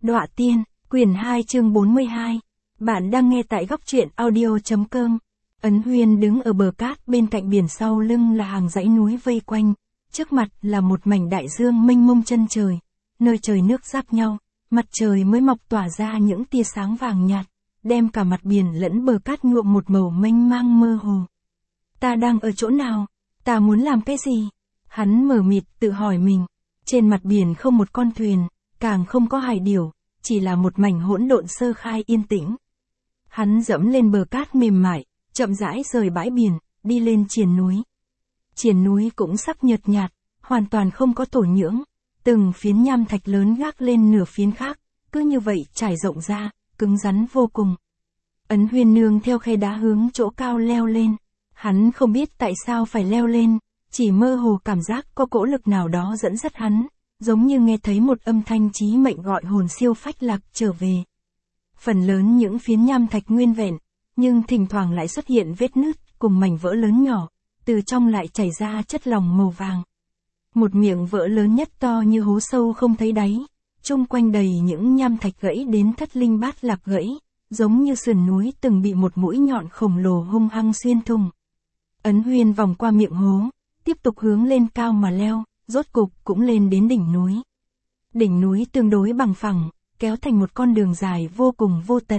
Đọa Tiên, quyển 2 chương 42. Bạn đang nghe tại góc truyện audio.com. Ấn Huyên đứng ở bờ cát bên cạnh biển, sau lưng là hàng dãy núi vây quanh, trước mặt là một mảnh đại dương mênh mông chân trời, nơi trời nước giáp nhau, mặt trời mới mọc tỏa ra những tia sáng vàng nhạt, đem cả mặt biển lẫn bờ cát nhuộm một màu mênh mang mơ hồ. Ta đang ở chỗ nào? Ta muốn làm cái gì? Hắn mờ mịt tự hỏi mình. Trên mặt biển không một con thuyền, càng không có hải điểu, chỉ là một mảnh hỗn độn sơ khai yên tĩnh. Hắn dẫm lên bờ cát mềm mại, chậm rãi rời bãi biển, đi lên triền núi. Triền núi cũng sắc nhợt nhạt, hoàn toàn không có thổ nhưỡng, từng phiến nham thạch lớn gác lên nửa phiến khác, cứ như vậy trải rộng ra, cứng rắn vô cùng. Ấn Huyên nương theo khe đá hướng chỗ cao leo lên. Hắn không biết tại sao phải leo lên, chỉ mơ hồ cảm giác có cỗ lực nào đó dẫn dắt hắn, giống như nghe thấy một âm thanh chí mệnh gọi hồn siêu phách lạc trở về. Phần lớn những phiến nham thạch nguyên vẹn, nhưng thỉnh thoảng lại xuất hiện vết nứt cùng mảnh vỡ lớn nhỏ, từ trong lại chảy ra chất lỏng màu vàng. Một miệng vỡ lớn nhất to như hố sâu không thấy đáy, chung quanh đầy những nham thạch gãy đến thất linh bát lạc gãy, giống như sườn núi từng bị một mũi nhọn khổng lồ hung hăng xuyên thủng. Ấn Huyên vòng qua miệng hố, tiếp tục hướng lên cao mà leo, rốt cục cũng lên đến đỉnh núi. Đỉnh núi tương đối bằng phẳng, kéo thành một con đường dài vô cùng vô tận.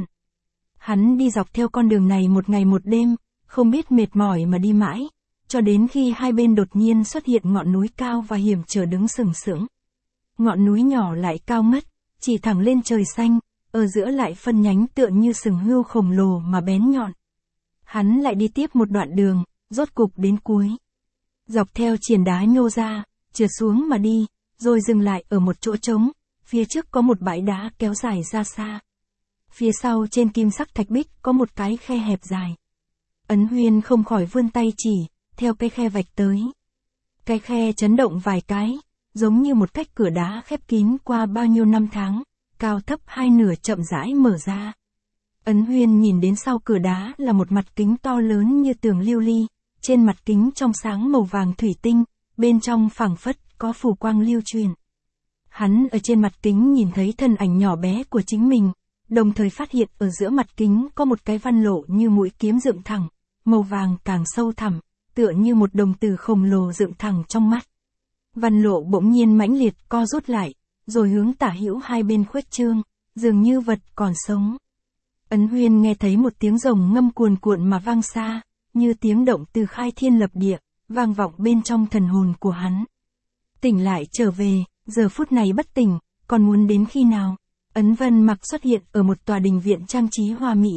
Hắn đi dọc theo con đường này một ngày một đêm, không biết mệt mỏi mà đi mãi, cho đến khi hai bên đột nhiên xuất hiện ngọn núi cao và hiểm trở đứng sừng sững. Ngọn núi nhỏ lại cao ngất, chỉ thẳng lên trời xanh, ở giữa lại phân nhánh tựa như sừng hươu khổng lồ mà bén nhọn. Hắn lại đi tiếp một đoạn đường, rốt cục đến cuối. Dọc theo triền đá nhô ra, trượt xuống mà đi, rồi dừng lại ở một chỗ trống, phía trước có một bãi đá kéo dài ra xa. Phía sau trên kim sắc thạch bích có một cái khe hẹp dài. Ấn Huyên không khỏi vươn tay chỉ, theo cái khe vạch tới. Cái khe chấn động vài cái, giống như một cách cửa đá khép kín qua bao nhiêu năm tháng, cao thấp hai nửa chậm rãi mở ra. Ấn Huyên nhìn đến sau cửa đá là một mặt kính to lớn như tường lưu ly, trên mặt kính trong sáng màu vàng thủy tinh, bên trong phảng phất có phù quang lưu truyền. Hắn ở trên mặt kính nhìn thấy thân ảnh nhỏ bé của chính mình, đồng thời phát hiện ở giữa mặt kính có một cái văn lộ như mũi kiếm dựng thẳng, màu vàng càng sâu thẳm, tựa như một đồng tử khổng lồ dựng thẳng trong mắt. Văn lộ bỗng nhiên mãnh liệt co rút lại, rồi hướng tả hữu hai bên khuếch trương, dường như vật còn sống. Ấn Huyên nghe thấy một tiếng rồng ngâm cuồn cuộn mà vang xa, như tiếng động từ khai thiên lập địa, vang vọng bên trong thần hồn của hắn. Tỉnh lại trở về, giờ phút này bất tỉnh, còn muốn đến khi nào? Ấn Vân Mặc xuất hiện ở một tòa đình viện trang trí hoa mỹ.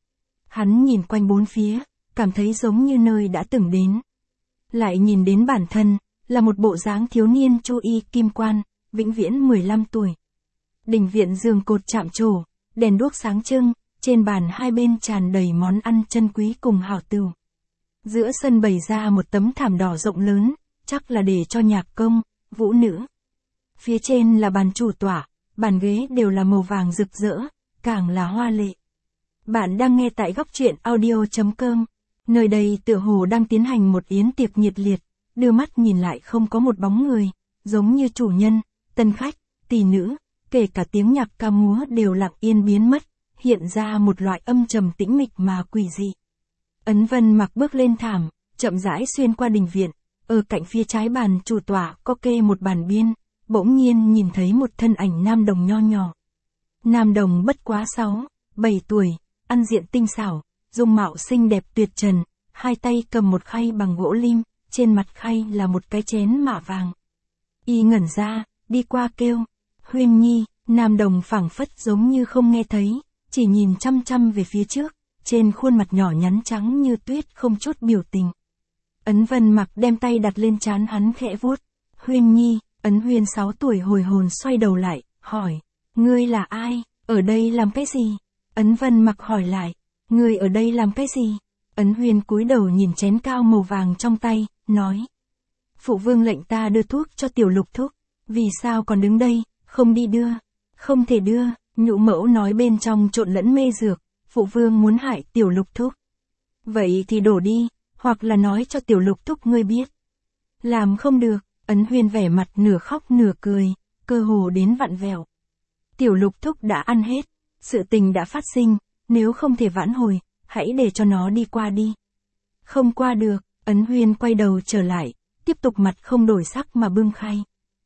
Hắn nhìn quanh bốn phía, cảm thấy giống như nơi đã từng đến. Lại nhìn đến bản thân, là một bộ dáng thiếu niên chu y kim quan, vĩnh viễn 15 tuổi. Đình viện giường cột chạm trổ, đèn đuốc sáng trưng, trên bàn hai bên tràn đầy món ăn chân quý cùng hảo tửu. Giữa sân bày ra một tấm thảm đỏ rộng lớn, chắc là để cho nhạc công, vũ nữ. Phía trên là bàn chủ tọa, bàn ghế đều là màu vàng rực rỡ, càng là hoa lệ. Bạn đang nghe tại góc truyện audio.com. Nơi đây tựa hồ đang tiến hành một yến tiệc nhiệt liệt, đưa mắt nhìn lại không có một bóng người, giống như chủ nhân, tân khách, tỷ nữ, kể cả tiếng nhạc ca múa đều lặng yên biến mất, hiện ra một loại âm trầm tĩnh mịch mà quỷ dị. Ấn Vân Mặc bước lên thảm, chậm rãi xuyên qua đình viện, ở cạnh phía trái bàn chủ tọa có kê một bàn biên, bỗng nhiên nhìn thấy một thân ảnh nam đồng nho nhỏ. Nam đồng bất quá 6-7 tuổi, ăn diện tinh xảo, dung mạo xinh đẹp tuyệt trần, hai tay cầm một khay bằng gỗ lim, trên mặt khay là một cái chén mạ vàng. Y ngẩn ra, đi qua kêu, Huyên Nhi. Nam đồng phảng phất giống như không nghe thấy, chỉ nhìn chăm chăm về phía trước, trên khuôn mặt nhỏ nhắn trắng như tuyết không chút biểu tình. Ấn Vân Mặc đem tay đặt lên trán hắn khẽ vuốt. Huyên Nhi. Ấn Huyên 6 tuổi hồi hồn xoay đầu lại, hỏi, ngươi là ai, ở đây làm cái gì? Ấn Vân Mặc hỏi lại, ngươi ở đây làm cái gì? Ấn Huyên cúi đầu nhìn chén cao màu vàng trong tay, nói, phụ vương lệnh ta đưa thuốc cho tiểu lục thúc, vì sao còn đứng đây, không đi đưa? Không thể đưa, nhũ mẫu nói bên trong trộn lẫn mê dược, phụ vương muốn hại tiểu lục thúc. Vậy thì đổ đi, hoặc là nói cho tiểu lục thúc ngươi biết. Làm không được, Ấn Huyên vẻ mặt nửa khóc nửa cười, cơ hồ đến vặn vẹo. Tiểu Lục Thúc đã ăn hết, sự tình đã phát sinh, nếu không thể vãn hồi, hãy để cho nó đi qua đi. Không qua được, Ấn Huyên quay đầu trở lại, tiếp tục mặt không đổi sắc mà bưng khay.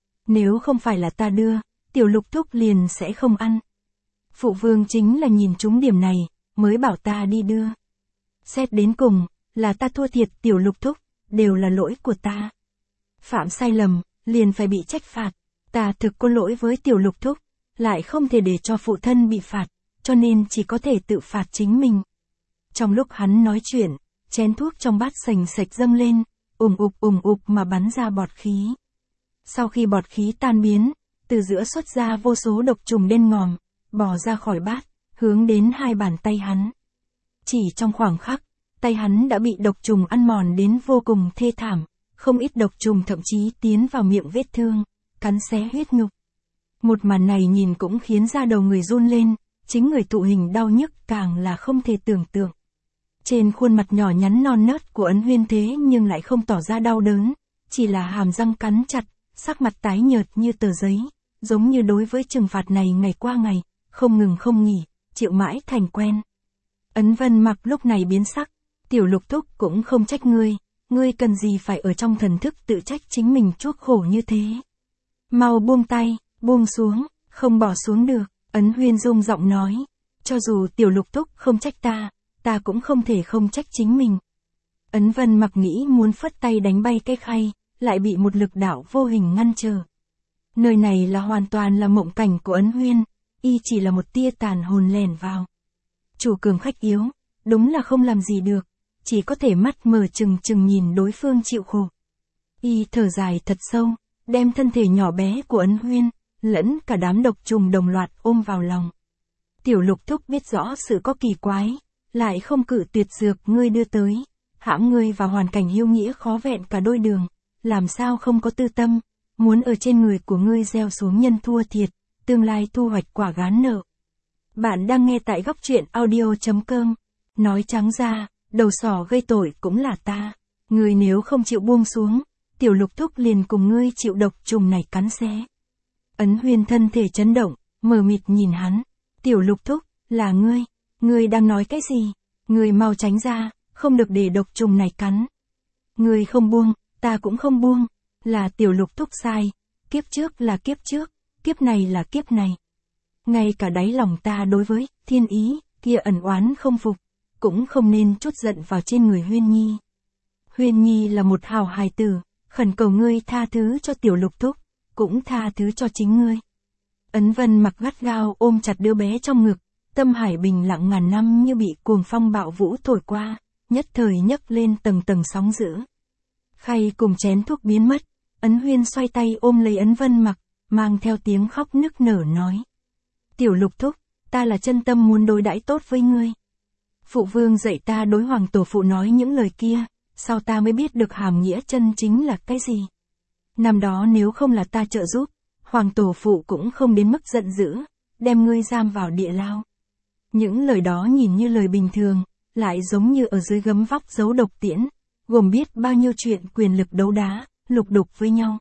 Nếu không phải là ta đưa, Tiểu Lục Thúc liền sẽ không ăn. Phụ vương chính là nhìn trúng điểm này, mới bảo ta đi đưa. Xét đến cùng, là ta thua thiệt Tiểu Lục Thúc, đều là lỗi của ta. Phạm sai lầm, liền phải bị trách phạt, ta thực có lỗi với Tiểu Lục Thúc, lại không thể để cho phụ thân bị phạt, cho nên chỉ có thể tự phạt chính mình. Trong lúc hắn nói chuyện, chén thuốc trong bát sành sạch dâng lên, ùm ụp mà bắn ra bọt khí. Sau khi bọt khí tan biến, từ giữa xuất ra vô số độc trùng đen ngòm, bò ra khỏi bát, hướng đến hai bàn tay hắn. Chỉ trong khoảng khắc, tay hắn đã bị độc trùng ăn mòn đến vô cùng thê thảm, không ít độc trùng thậm chí tiến vào miệng vết thương, cắn xé huyết nhục. Một màn này nhìn cũng khiến da đầu người run lên, chính người thụ hình đau nhức càng là không thể tưởng tượng. Trên khuôn mặt nhỏ nhắn non nớt của Ấn Huyên thế nhưng lại không tỏ ra đau đớn, chỉ là hàm răng cắn chặt, sắc mặt tái nhợt như tờ giấy, giống như đối với trừng phạt này ngày qua ngày, không ngừng không nghỉ, chịu mãi thành quen. Ấn Vân Mặc lúc này biến sắc, Tiểu Lục Thúc cũng không trách ngươi cần gì phải ở trong thần thức tự trách chính mình chuốc khổ như thế. Mau buông tay, buông xuống, không bỏ xuống được, Ấn Huyên rung giọng nói, cho dù Tiểu Lục Thúc không trách ta cũng không thể không trách chính mình. Ấn Vân Mặc nghĩ muốn phất tay đánh bay cái khay, lại bị một lực đạo vô hình ngăn trở. Nơi này là hoàn toàn là mộng cảnh của Ấn Huyên, y chỉ là một tia tàn hồn lẻn vào. Chủ cường khách yếu, đúng là không làm gì được, chỉ có thể mắt mở trừng trừng nhìn đối phương chịu khổ. Y thở dài thật sâu, đem thân thể nhỏ bé của Ấn Huyên, lẫn cả đám độc trùng đồng loạt ôm vào lòng. Tiểu Lục Thúc biết rõ sự có kỳ quái, lại không cự tuyệt dược ngươi đưa tới, hãm ngươi vào hoàn cảnh hiếu nghĩa khó vẹn cả đôi đường, làm sao không có tư tâm, muốn ở trên người của ngươi gieo xuống nhân thua thiệt, tương lai thu hoạch quả gán nợ. Bạn đang nghe tại góc truyện audio.com, nói trắng ra, đầu sỏ gây tội cũng là ta, ngươi nếu không chịu buông xuống, Tiểu Lục Thúc liền cùng ngươi chịu độc trùng này cắn xé. Ấn Huyên thân thể chấn động, mờ mịt nhìn hắn, Tiểu Lục Thúc, là ngươi đang nói cái gì, ngươi mau tránh ra, không được để độc trùng này cắn. Ngươi không buông, ta cũng không buông, là Tiểu Lục Thúc sai, kiếp trước là kiếp trước, kiếp này là kiếp này. Ngay cả đáy lòng ta đối với thiên ý kia ẩn oán không phục, cũng không nên trút giận vào trên người Huyên Nhi. Huyên Nhi là một hào hài tử, khẩn cầu ngươi tha thứ cho Tiểu Lục Thúc, cũng tha thứ cho chính ngươi. Ấn Vân Mặc gắt gao ôm chặt đứa bé trong ngực, tâm hải bình lặng ngàn năm như bị cuồng phong bạo vũ thổi qua, nhất thời nhấc lên tầng tầng sóng dữ. Khay cùng chén thuốc biến mất, Ấn Huyên xoay tay ôm lấy Ấn Vân Mặc, mang theo tiếng khóc nức nở nói. Tiểu Lục Thúc, ta là chân tâm muốn đối đãi tốt với ngươi. Phụ vương dạy ta đối hoàng tổ phụ nói những lời kia, sau ta mới biết được hàm nghĩa chân chính là cái gì. Năm đó nếu không là ta trợ giúp, hoàng tổ phụ cũng không đến mức giận dữ, đem ngươi giam vào địa lao. Những lời đó nhìn như lời bình thường, lại giống như ở dưới gấm vóc giấu độc tiễn, gồm biết bao nhiêu chuyện quyền lực đấu đá, lục đục với nhau.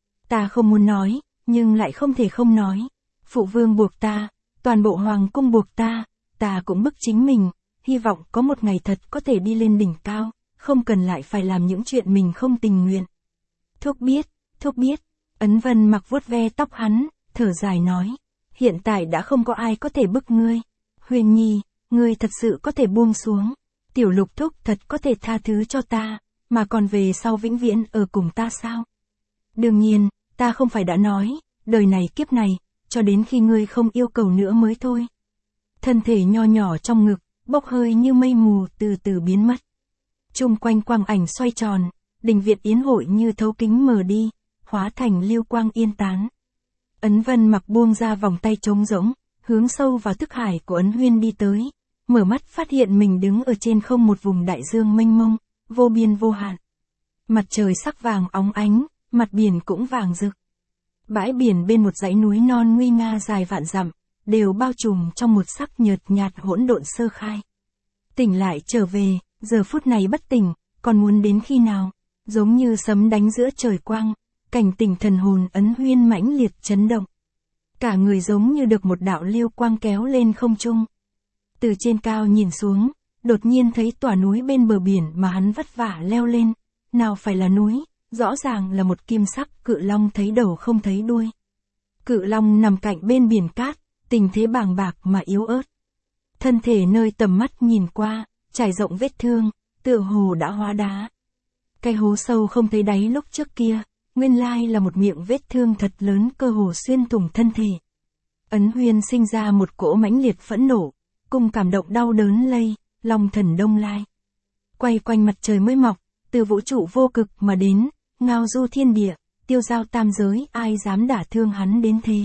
Ta không muốn nói, nhưng lại không thể không nói. Phụ vương buộc ta, toàn bộ hoàng cung buộc ta cũng bức chính mình, hy vọng có một ngày thật có thể đi lên đỉnh cao, không cần lại phải làm những chuyện mình không tình nguyện. Thuốc biết, Ấn Vân Mặc vuốt ve tóc hắn, thở dài nói, hiện tại đã không có ai có thể bức ngươi. Huyền Nhi, ngươi thật sự có thể buông xuống, Tiểu Lục Thúc thật có thể tha thứ cho ta, mà còn về sau vĩnh viễn ở cùng ta sao? Đương nhiên, ta không phải đã nói, đời này kiếp này, cho đến khi ngươi không yêu cầu nữa mới thôi. Thân thể nho nhỏ trong ngực, bốc hơi như mây mù từ từ biến mất. Chung quanh quang ảnh xoay tròn, đình viện yến hội như thấu kính mờ đi, hóa thành lưu quang yên tán. Ấn Vân Mặc buông ra vòng tay trống rỗng, hướng sâu vào thức hải của Ấn Huyên đi tới, mở mắt phát hiện mình đứng ở trên không một vùng đại dương mênh mông, vô biên vô hạn. Mặt trời sắc vàng óng ánh, mặt biển cũng vàng rực. Bãi biển bên một dãy núi non nguy nga dài vạn dặm, đều bao trùm trong một sắc nhợt nhạt hỗn độn sơ khai. Tỉnh lại trở về, giờ phút này bất tỉnh, còn muốn đến khi nào? Giống như sấm đánh giữa trời quang, cảnh tỉnh thần hồn Ấn Huyên mãnh liệt chấn động. Cả người giống như được một đạo liêu quang kéo lên không trung. Từ trên cao nhìn xuống, đột nhiên thấy tòa núi bên bờ biển mà hắn vất vả leo lên. Nào phải là núi, rõ ràng là một kim sắc cự long thấy đầu không thấy đuôi. Cự long nằm cạnh bên biển cát, tình thế bàng bạc mà yếu ớt. Thân thể nơi tầm mắt nhìn qua, trải rộng vết thương, tựa hồ đã hóa đá. Cái hố sâu không thấy đáy lúc trước kia, nguyên lai là một miệng vết thương thật lớn cơ hồ xuyên thủng thân thể. Ấn Huyên sinh ra một cỗ mãnh liệt phẫn nộ, cùng cảm động đau đớn lây, lòng thần đông lai. Quay quanh mặt trời mới mọc, từ vũ trụ vô cực mà đến, ngao du thiên địa, tiêu giao tam giới, ai dám đả thương hắn đến thế?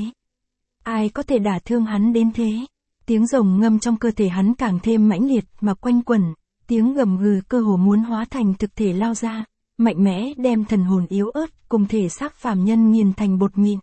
Ai có thể đả thương hắn đến thế? Tiếng rồng ngâm trong cơ thể hắn càng thêm mãnh liệt mà quanh quẩn, tiếng gầm gừ cơ hồ muốn hóa thành thực thể lao ra, mạnh mẽ đem thần hồn yếu ớt cùng thể xác phàm nhân nghiền thành bột mịn.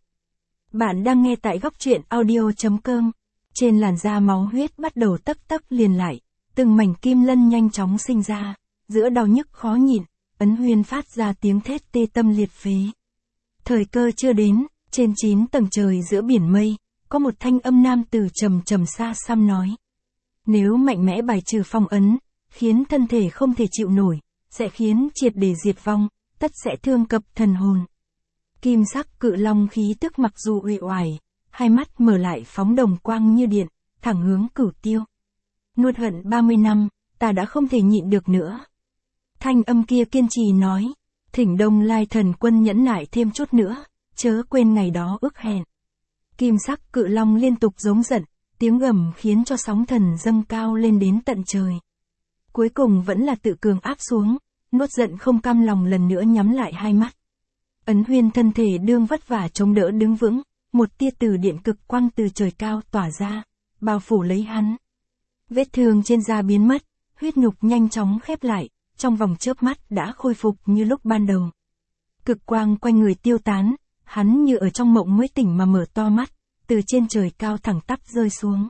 Bạn đang nghe tại góc truyện audio.com. Trên làn da máu huyết bắt đầu tấp tấp liền lại, từng mảnh kim lân nhanh chóng sinh ra, giữa đau nhức khó nhịn, Ấn Huyên phát ra tiếng thét tê tâm liệt phế. Thời cơ chưa đến, trên 9 tầng trời giữa biển mây, có một thanh âm nam tử trầm trầm xa xăm nói. Nếu mạnh mẽ bài trừ phong ấn, khiến thân thể không thể chịu nổi, sẽ khiến triệt để diệt vong, tất sẽ thương cập thần hồn. Kim sắc cự long khí tức mặc dù uể oải, hai mắt mở lại phóng đồng quang như điện, thẳng hướng Cửu Tiêu. Nuốt hận 30 năm, ta đã không thể nhịn được nữa. Thanh âm kia kiên trì nói, thỉnh Đông Lai thần quân nhẫn nại thêm chút nữa, chớ quên ngày đó ước hẹn. Kim sắc cự long liên tục giống giận, tiếng gầm khiến cho sóng thần dâng cao lên đến tận trời. Cuối cùng vẫn là tự cường áp xuống, nuốt giận không cam lòng lần nữa nhắm lại hai mắt. Ấn Huyên thân thể đương vất vả chống đỡ đứng vững, một tia từ điện cực quang từ trời cao tỏa ra, bao phủ lấy hắn. Vết thương trên da biến mất, huyết nhục nhanh chóng khép lại, trong vòng chớp mắt đã khôi phục như lúc ban đầu. Cực quang quanh người tiêu tán, hắn như ở trong mộng mới tỉnh mà mở to mắt, từ trên trời cao thẳng tắp rơi xuống.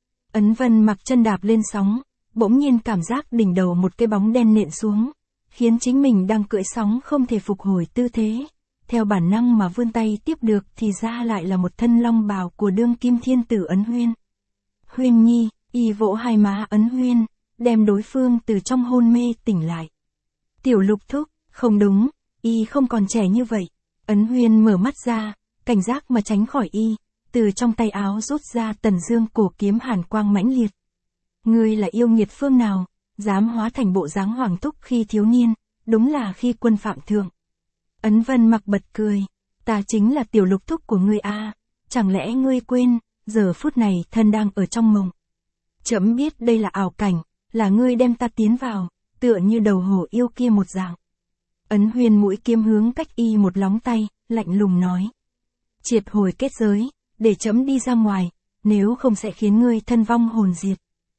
Ấn Vân mặc chân đạp lên sóng, bỗng nhiên cảm giác đỉnh đầu một cái bóng đen nện xuống, khiến chính mình đang cưỡi sóng không thể phục hồi tư thế. Theo bản năng mà vươn tay tiếp được thì ra lại là một thân long bào của đương kim thiên tử Ấn Huyên. Huyên nhi, y vỗ hai má Ấn Huyên, đem đối phương từ trong hôn mê tỉnh lại. Tiểu Lục thúc, không đúng, y không còn trẻ như vậy. Ấn Huyên mở mắt ra, cảnh giác mà tránh khỏi y, từ trong tay áo rút ra Tần Dương cổ kiếm hàn quang mãnh liệt. Ngươi là yêu nghiệt phương nào, dám hóa thành bộ dáng hoàng thúc khi thiếu niên, đúng là khi quân phạm thượng. Ấn Vân mặc bật cười, ta chính là Tiểu Lục thúc của ngươi a, chẳng lẽ ngươi quên, giờ phút này thân đang ở trong mộng. Trẫm biết đây là ảo cảnh, là ngươi đem ta tiến vào, tựa như đầu hổ yêu kia một dạng. Ấn Huyên mũi kiếm hướng cách y một lóng tay, lạnh lùng nói. Triệt hồi kết giới, để trẫm đi ra ngoài, nếu không sẽ khiến ngươi thân vong hồn diệt.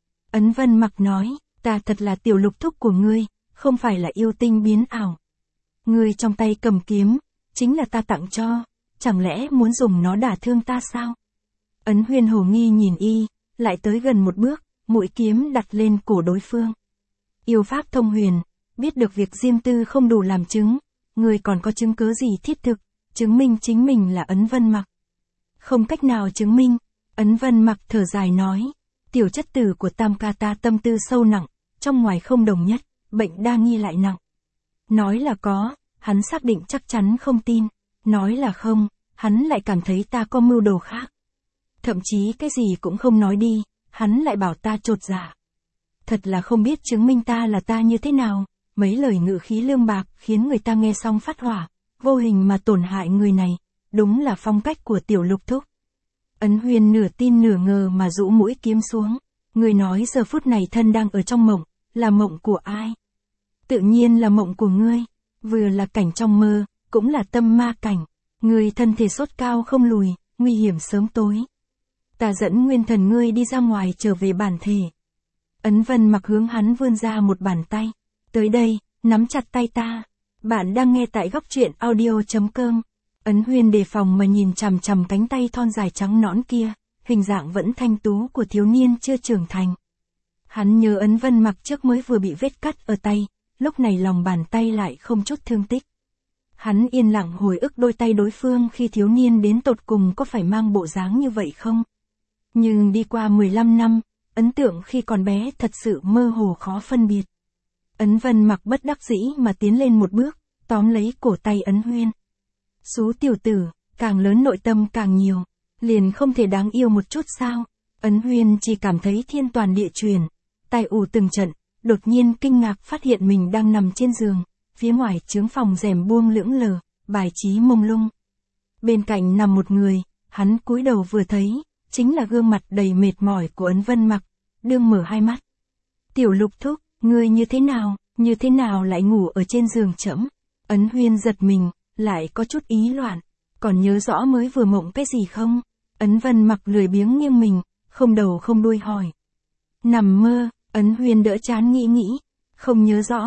Ấn Vân mặc nói, ta thật là Tiểu Lục thúc của ngươi, không phải là yêu tinh biến ảo. Ngươi trong tay cầm kiếm, chính là ta tặng cho, chẳng lẽ muốn dùng nó đả thương ta sao? Ấn Huyên hồ nghi nhìn y, lại tới gần một bước, mũi kiếm đặt lên cổ đối phương. Yêu pháp thông huyền, biết được việc riêng tư không đủ làm chứng, ngươi còn có chứng cứ gì thiết thực, chứng minh chính mình là Ấn Vân mặc. Không cách nào chứng minh, Ấn Vân mặc thở dài nói, tiểu chất tử của Tam ca ta tâm tư sâu nặng, trong ngoài không đồng nhất, bệnh đa nghi lại nặng. Nói là có, hắn xác định chắc chắn không tin, nói là không, hắn lại cảm thấy ta có mưu đồ khác. Thậm chí cái gì cũng không nói đi, hắn lại bảo ta chột dạ. Thật là không biết chứng minh ta là ta như thế nào, mấy lời ngữ khí lương bạc khiến người ta nghe xong phát hỏa, vô hình mà tổn hại người này, đúng là phong cách của Tiểu Lục thúc. Ấn Huyên nửa tin nửa ngờ mà rũ mũi kiếm xuống, người nói giờ phút này thân đang ở trong mộng, là mộng của ai? Tự nhiên là mộng của ngươi, vừa là cảnh trong mơ, cũng là tâm ma cảnh, ngươi thân thể sốt cao không lùi, nguy hiểm sớm tối. Ta dẫn nguyên thần ngươi đi ra ngoài trở về bản thể. Ấn Vân mặc hướng hắn vươn ra một bàn tay. Tới đây, nắm chặt tay ta. Bạn đang nghe tại góc truyện audio.com. Ấn Huyên đề phòng mà nhìn chằm chằm cánh tay thon dài trắng nõn kia, hình dạng vẫn thanh tú của thiếu niên chưa trưởng thành. Hắn nhớ Ấn Vân mặc trước mới vừa bị vết cắt ở tay, lúc này lòng bàn tay lại không chút thương tích. Hắn yên lặng hồi ức đôi tay đối phương khi thiếu niên đến tột cùng có phải mang bộ dáng như vậy không? Nhưng đi qua 15 năm, ấn tượng khi còn bé thật sự mơ hồ khó phân biệt. Ấn Vân Mặc bất đắc dĩ mà tiến lên một bước, tóm lấy cổ tay Ấn Huyên. Xú tiểu tử, càng lớn nội tâm càng nhiều, liền không thể đáng yêu một chút sao? Ấn Huyên chỉ cảm thấy thiên toàn địa chuyển, tai ù từng trận, đột nhiên kinh ngạc phát hiện mình đang nằm trên giường, phía ngoài trướng phòng rèm buông lững lờ, bài trí mông lung. Bên cạnh nằm một người, hắn cúi đầu vừa thấy, chính là gương mặt đầy mệt mỏi của Ấn Vân Mặc, đương mở hai mắt. Tiểu Lục thúc, ngươi như thế nào lại ngủ ở trên giường trẫm? Ấn Huyên giật mình, lại có chút ý loạn, còn nhớ rõ mới vừa mộng cái gì không? Ấn Vân Mặc lười biếng nghiêng mình, không đầu không đuôi hỏi. Nằm mơ, Ấn Huyên đỡ chán nghĩ, không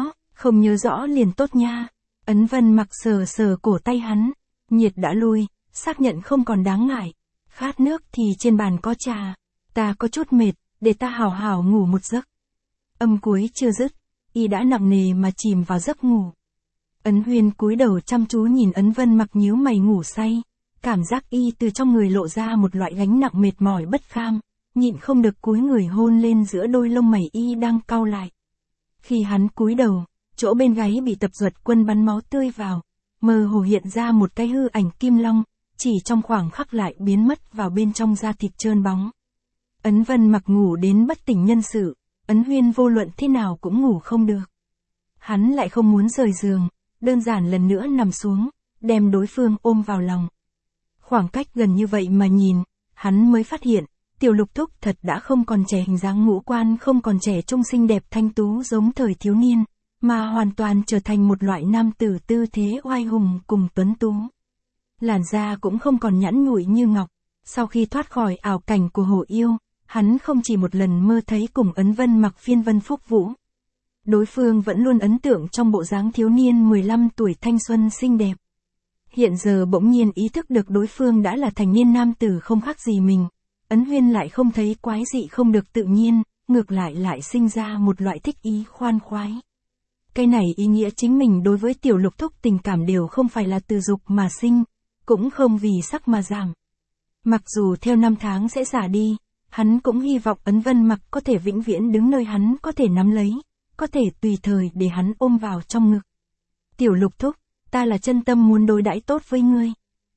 nhớ rõ liền tốt nha. Ấn Vân Mặc sờ sờ cổ tay hắn, nhiệt đã lui, xác nhận không còn đáng ngại. Khát nước thì trên bàn có trà, ta có chút mệt, để ta hào hào ngủ một giấc. Âm cuối chưa dứt, y đã nặng nề mà chìm vào giấc ngủ. Ấn Huyên cúi đầu chăm chú nhìn Ấn Vân Mặc nhíu mày ngủ say, cảm giác y từ trong người lộ ra một loại gánh nặng mệt mỏi bất kham, nhịn không được cúi người hôn lên giữa đôi lông mày y đang cau lại. Khi hắn cúi đầu, chỗ bên gáy bị Tập Duật Quân bắn máu tươi vào, mơ hồ hiện ra một cái hư ảnh kim long, chỉ trong khoảng khắc lại biến mất vào bên trong da thịt trơn bóng. Ấn Vân Mặc ngủ đến bất tỉnh nhân sự, Ấn Huyên vô luận thế nào cũng ngủ không được. Hắn lại không muốn rời giường, đơn giản lần nữa nằm xuống, đem đối phương ôm vào lòng. Khoảng cách gần như vậy mà nhìn, hắn mới phát hiện, Tiểu Lục thúc thật đã không còn trẻ, hình dáng ngũ quan không còn trẻ trung xinh đẹp thanh tú giống thời thiếu niên, mà hoàn toàn trở thành một loại nam tử tư thế oai hùng cùng tuấn tú. Làn da cũng không còn nhẵn nhụi như ngọc, sau khi thoát khỏi ảo cảnh của Hổ Yêu, hắn không chỉ một lần mơ thấy cùng Ấn Vân Mặc phiên vân phúc vũ. Đối phương vẫn luôn ấn tượng trong bộ dáng thiếu niên 15 tuổi thanh xuân xinh đẹp. Hiện giờ bỗng nhiên ý thức được đối phương đã là thành niên nam tử không khác gì mình, Ấn Huyên lại không thấy quái dị không được tự nhiên, ngược lại sinh ra một loại thích ý khoan khoái. Cái này ý nghĩa chính mình đối với Tiểu Lục thúc tình cảm đều không phải là từ dục mà sinh, cũng không vì sắc mà giảm. Mặc dù theo năm tháng sẽ già đi, hắn cũng hy vọng Ấn Vân Mặc có thể vĩnh viễn đứng nơi hắn có thể nắm lấy, có thể tùy thời để hắn ôm vào trong ngực. Tiểu Lục thúc, ta là chân tâm muốn đối đãi tốt với ngươi.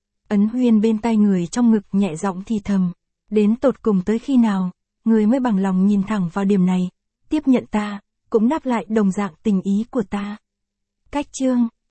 Ấn Huyên bên tai người trong ngực nhẹ giọng thì thầm, đến tột cùng tới khi nào, ngươi mới bằng lòng nhìn thẳng vào điểm này, tiếp nhận ta, cũng đáp lại đồng dạng tình ý của ta. Cách chương